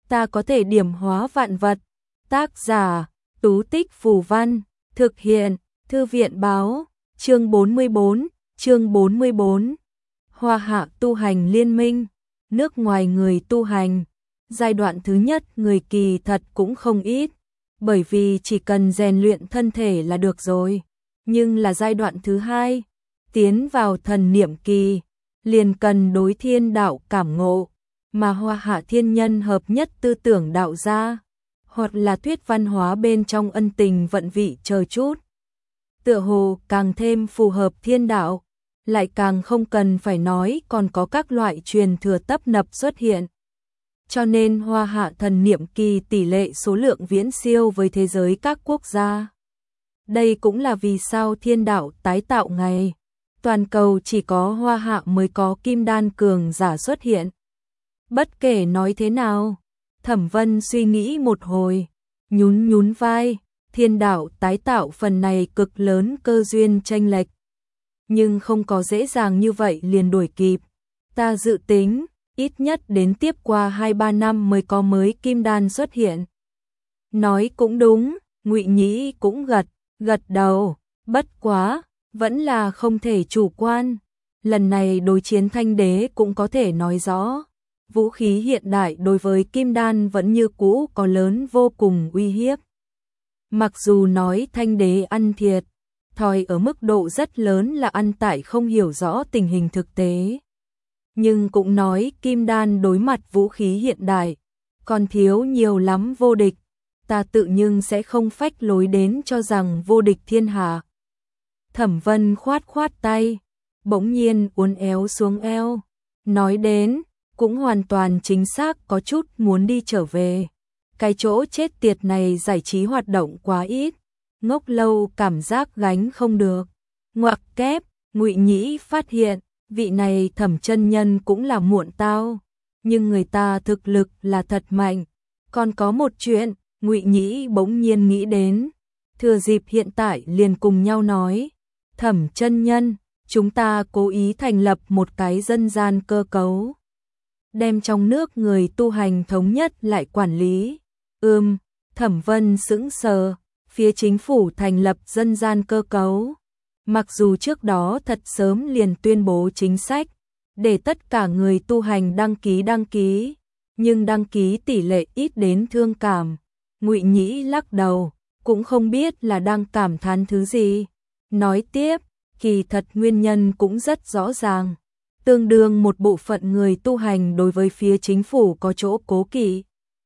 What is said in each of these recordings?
ta có thể điểm hóa vạn vật. Tác giả, Tú Tích Phù Văn, thực hiện, Thư viện báo, chương 44. Hoa Hạ tu hành liên minh, nước ngoài người tu hành. Giai đoạn thứ nhất người kỳ thật cũng không ít, bởi vì chỉ cần rèn luyện thân thể là được rồi. Nhưng là giai đoạn thứ hai, tiến vào thần niệm kỳ, liền cần đối thiên đạo cảm ngộ, mà Hoa Hạ thiên nhân hợp nhất tư tưởng đạo gia, hoặc là thuyết văn hóa bên trong ân tình vận vị chờ chút. Tựa hồ càng thêm phù hợp thiên đạo, lại càng không cần phải nói còn có các loại truyền thừa tấp nập xuất hiện. Cho nên Hoa Hạ thần niệm kỳ tỷ lệ số lượng viễn siêu với thế giới các quốc gia. Đây cũng là vì sao thiên đạo tái tạo ngày, toàn cầu chỉ có Hoa Hạ mới có kim đan cường giả xuất hiện. Bất kể nói thế nào, Thẩm Vân suy nghĩ một hồi, nhún vai, thiên đạo tái tạo phần này cực lớn cơ duyên chênh lệch, nhưng không có dễ dàng như vậy liền đuổi kịp. Ta dự tính, ít nhất đến tiếp qua 2-3 năm mới có mới kim đan xuất hiện. Nói cũng đúng, Ngụy Nhĩ cũng gật đầu, bất quá, vẫn là không thể chủ quan. Lần này đối chiến Thanh Đế cũng có thể nói rõ, vũ khí hiện đại đối với kim đan vẫn như cũ có lớn vô cùng uy hiếp. Mặc dù nói Thanh Đế ăn thiệt thòi ở mức độ rất lớn là ăn tại không hiểu rõ tình hình thực tế, nhưng cũng nói kim đan đối mặt vũ khí hiện đại còn thiếu nhiều lắm vô địch. Ta tự nhưng sẽ không phách lối đến cho rằng vô địch thiên hạ. Thẩm Vân khoát tay, bỗng nhiên uốn éo xuống eo, nói đến, cũng hoàn toàn chính xác có chút muốn đi trở về. Cái chỗ chết tiệt này giải trí hoạt động quá ít, ngốc lâu cảm giác gánh không được. Ngoặc kép, Ngụy Nhĩ phát hiện, vị này Thẩm chân nhân cũng là muộn tao, nhưng người ta thực lực là thật mạnh. Còn có một chuyện, Ngụy Nhĩ bỗng nhiên nghĩ đến, thừa dịp hiện tại liền cùng nhau nói, Thẩm chân nhân, chúng ta cố ý thành lập một cái dân gian cơ cấu, đem trong nước người tu hành thống nhất lại quản lý. Thẩm Vân sững sờ, phía chính phủ thành lập dân gian cơ cấu. Mặc dù trước đó thật sớm liền tuyên bố chính sách, để tất cả người tu hành đăng ký, nhưng đăng ký tỷ lệ ít đến thương cảm. Ngụy Nhĩ lắc đầu, cũng không biết là đang cảm thán thứ gì. Nói tiếp, kỳ thật nguyên nhân cũng rất rõ ràng. Tương đương một bộ phận người tu hành đối với phía chính phủ có chỗ cố kỵ.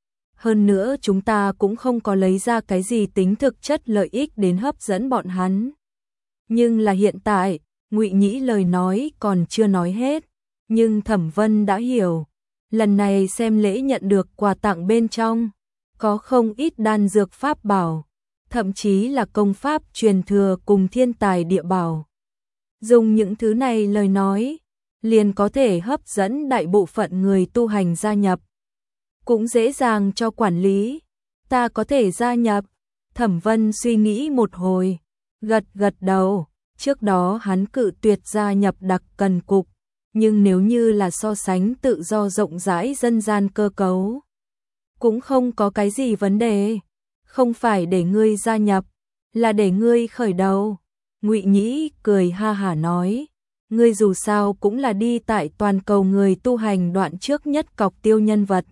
Hơn nữa chúng ta cũng không có lấy ra cái gì tính thực chất lợi ích đến hấp dẫn bọn hắn. Nhưng là hiện tại, Ngụy Nhĩ lời nói còn chưa nói hết, nhưng Thẩm Vân đã hiểu. Lần này xem lễ nhận được quà tặng bên trong, có không ít đan dược pháp bảo, thậm chí là công pháp truyền thừa cùng thiên tài địa bảo. Dùng những thứ này lời nói, liền có thể hấp dẫn đại bộ phận người tu hành gia nhập. Cũng dễ dàng cho quản lý, ta có thể gia nhập. Thẩm Vân suy nghĩ một hồi, gật đầu. Trước đó hắn cự tuyệt gia nhập đặc cần cục, nhưng nếu như là so sánh tự do rộng rãi dân gian cơ cấu, cũng không có cái gì vấn đề. Không phải để ngươi gia nhập, là để ngươi khởi đầu. Ngụy Nhĩ cười ha hả nói, ngươi dù sao cũng là đi tại toàn cầu người tu hành đoạn trước nhất cọc tiêu nhân vật.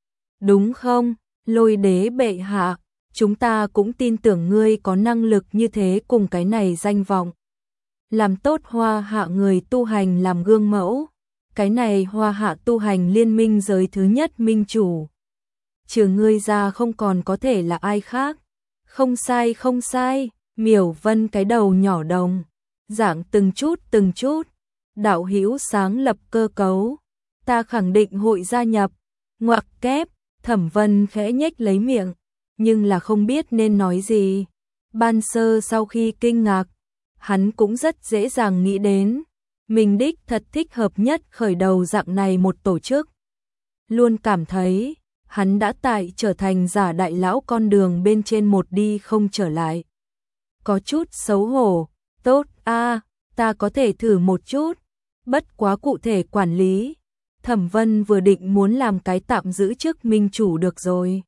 Đúng không, Lôi đế bệ hạ, chúng ta cũng tin tưởng ngươi có năng lực như thế cùng cái này danh vọng. Làm tốt Hoa Hạ người tu hành làm gương mẫu, cái này Hoa Hạ tu hành liên minh giới thứ nhất minh chủ. Trừ ngươi ra không còn có thể là ai khác. Không sai, Miểu Vân cái đầu nhỏ đồng, giảng từng chút, đạo hữu sáng lập cơ cấu, ta khẳng định hội gia nhập. Ngoặc kép, Thẩm Vân khẽ nhếch lấy miệng, nhưng là không biết nên nói gì. Ban sơ sau khi kinh ngạc, hắn cũng rất dễ dàng nghĩ đến, mình đích thật thích hợp nhất khởi đầu dạng này một tổ chức. Luôn cảm thấy, hắn đã tại trở thành giả đại lão con đường bên trên một đi không trở lại. Có chút xấu hổ, tốt a, ta có thể thử một chút, bất quá cụ thể quản lý, Thẩm Vân vừa định muốn làm cái tạm giữ chức minh chủ được rồi.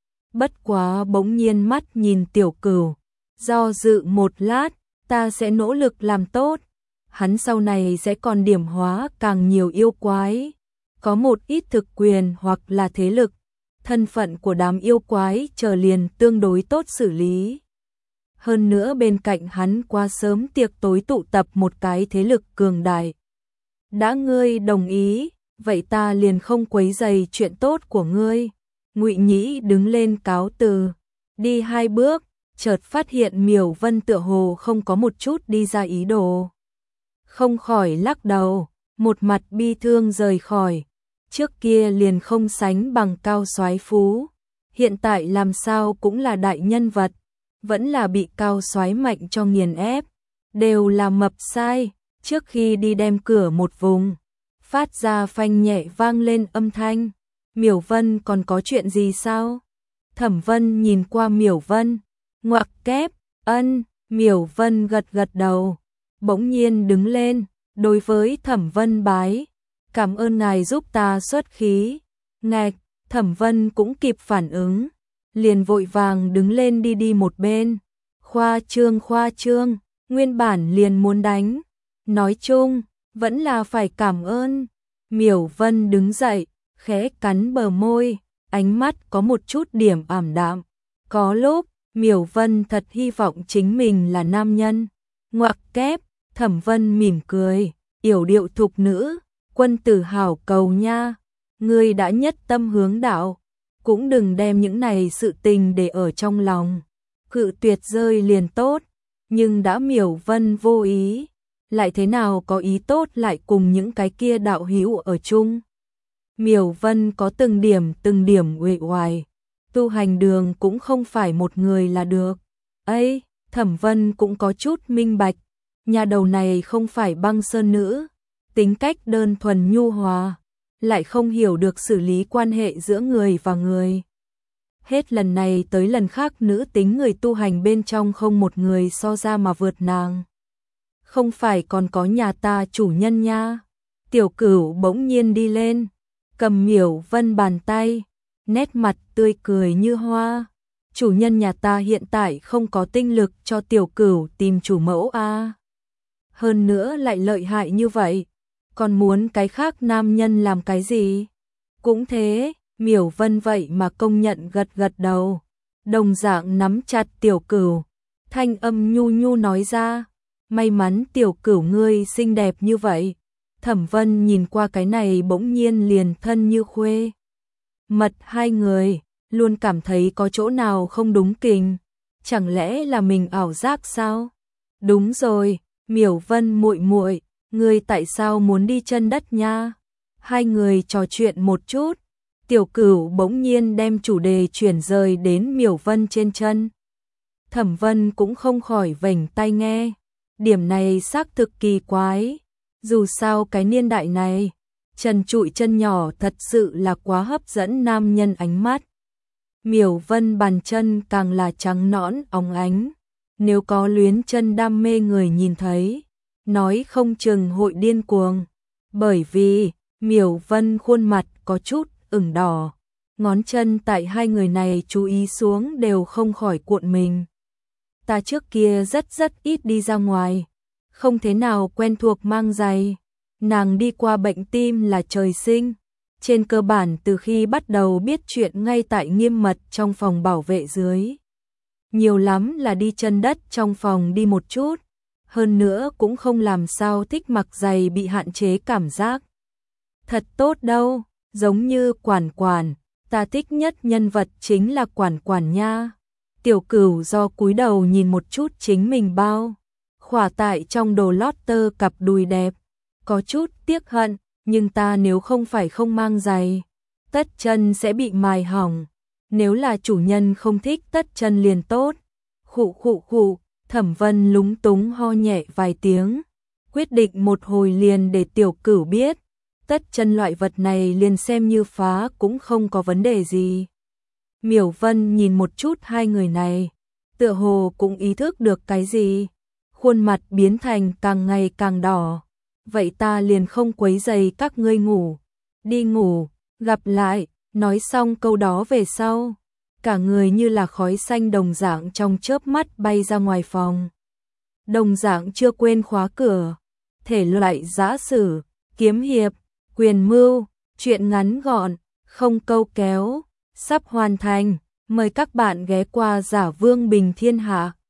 Bất quá bỗng nhiên mắt nhìn Tiểu Cửu, do dự một lát, ta sẽ nỗ lực làm tốt. Hắn sau này sẽ còn điểm hóa càng nhiều yêu quái, có một ít thực quyền hoặc là thế lực, thân phận của đám yêu quái chờ liền tương đối tốt xử lý. Hơn nữa bên cạnh hắn quá sớm tiệc tối tụ tập một cái thế lực cường đại. Đã ngươi đồng ý, vậy ta liền không quấy rầy chuyện tốt của ngươi. Ngụy Nhĩ đứng lên cáo từ, đi 2 bước, chợt phát hiện Miểu Vân tựa hồ không có một chút đi ra ý đồ. Không khỏi lắc đầu, một mặt bi thương rời khỏi. Trước kia liền không sánh bằng Cao Soái phú, hiện tại làm sao cũng là đại nhân vật, vẫn là bị Cao Soái mạnh cho nghiền ép, đều là mập sai. Trước khi đi đem cửa một vùng, phát ra phanh nhẹ vang lên âm thanh. Miểu Vân còn có chuyện gì sao? Thẩm Vân nhìn qua Miểu Vân, ngoặc kép, ân. Miểu Vân gật gật đầu, bỗng nhiên đứng lên, đối với Thẩm Vân bái, cảm ơn ngài giúp ta xuất khí. Ngạch, Thẩm Vân cũng kịp phản ứng, liền vội vàng đứng lên đi một bên. Khoa trương, nguyên bản liền muốn đánh. Nói chung, vẫn là phải cảm ơn. Miểu Vân đứng dậy, khẽ cắn bờ môi, ánh mắt có một chút điểm ảm đạm. Có lúc, Miểu Vân thật hy vọng chính mình là nam nhân. Ngoặc kép, Thẩm Vân mỉm cười, yểu điệu thục nữ, quân tử hảo cầu nha. Ngươi đã nhất tâm hướng đạo, cũng đừng đem những này sự tình để ở trong lòng. Cự tuyệt rơi liền tốt, nhưng đã Miểu Vân vô ý, lại thế nào có ý tốt lại cùng những cái kia đạo hữu ở chung. Miểu Vân có từng điểm uể oải, tu hành đường cũng không phải một người là được. Ấy, Thẩm Vân cũng có chút minh bạch, nhà đầu này không phải băng sơn nữ, tính cách đơn thuần nhu hòa, lại không hiểu được xử lý quan hệ giữa người và người. Hết lần này tới lần khác nữ tính người tu hành bên trong không một người so ra mà vượt nàng. Không phải còn có nhà ta chủ nhân nha. Tiểu Cửu bỗng nhiên đi lên, cầm Miểu Vân bàn tay, nét mặt tươi cười như hoa. Chủ nhân nhà ta hiện tại không có tinh lực cho Tiểu Cửu tìm chủ mẫu a. Hơn nữa lại lợi hại như vậy, còn muốn cái khác nam nhân làm cái gì? Cũng thế, Miểu Vân vậy mà công nhận gật gật đầu, đồng dạng nắm chặt Tiểu Cửu, thanh âm nhu nhu nói ra, may mắn Tiểu Cửu ngươi xinh đẹp như vậy. Thẩm Vân nhìn qua cái này bỗng nhiên liền thân như khuê mật hai người, luôn cảm thấy có chỗ nào không đúng kình, chẳng lẽ là mình ảo giác sao? Đúng rồi, Miểu Vân muội muội, ngươi tại sao muốn đi chân đất nha? Hai người trò chuyện một chút, Tiểu Cửu bỗng nhiên đem chủ đề chuyển rời đến Miểu Vân trên chân. Thẩm Vân cũng không khỏi vểnh tai nghe, điểm này xác thực kỳ quái, dù sao cái niên đại này, trần trụi chân nhỏ thật sự là quá hấp dẫn nam nhân ánh mắt. Miểu Vân bàn chân càng là trắng nõn óng ánh, nếu có luyến chân đam mê người nhìn thấy, nói không chừng hội điên cuồng, bởi vì Miểu Vân khuôn mặt có chút ửng đỏ, ngón chân tại hai người này chú ý xuống đều không khỏi cuộn mình. Ta trước kia rất ít đi ra ngoài, không thế nào quen thuộc mang giày. Nàng đi qua bệnh tim là trời sinh, trên cơ bản từ khi bắt đầu biết chuyện ngay tại nghiêm mật trong phòng bảo vệ dưới. Nhiều lắm là đi chân đất trong phòng đi một chút, hơn nữa cũng không làm sao thích mặc giày bị hạn chế cảm giác. Thật tốt đâu, giống như Quản Quản, ta thích nhất nhân vật chính là Quản Quản nha. Tiểu Cửu do cúi đầu nhìn một chút chính mình bao khỏa tại trong đồ lót tơ cặp đùi đẹp, có chút tiếc hận, nhưng ta nếu không phải không mang giày, tất chân sẽ bị mài hỏng. Nếu là chủ nhân không thích tất chân liền tốt. Khụ, Thẩm Vân lúng túng ho nhẹ vài tiếng, quyết định một hồi liền để Tiểu Cửu biết, tất chân loại vật này liền xem như phá cũng không có vấn đề gì. Miểu Vân nhìn một chút hai người này, tựa hồ cũng ý thức được cái gì, khuôn mặt biến thành càng ngày càng đỏ. Vậy ta liền không quấy rầy các ngươi ngủ, đi ngủ, gặp lại, nói xong câu đó về sau. Cả người như là khói xanh đồng dạng trong chớp mắt bay ra ngoài phòng. Đồng dạng chưa quên khóa cửa. Thể loại giã sử, kiếm hiệp, quyền mưu, truyện ngắn gọn, không câu kéo, sắp hoàn thành. Mời các bạn ghé qua Giả Vương Bình Thiên Hạ.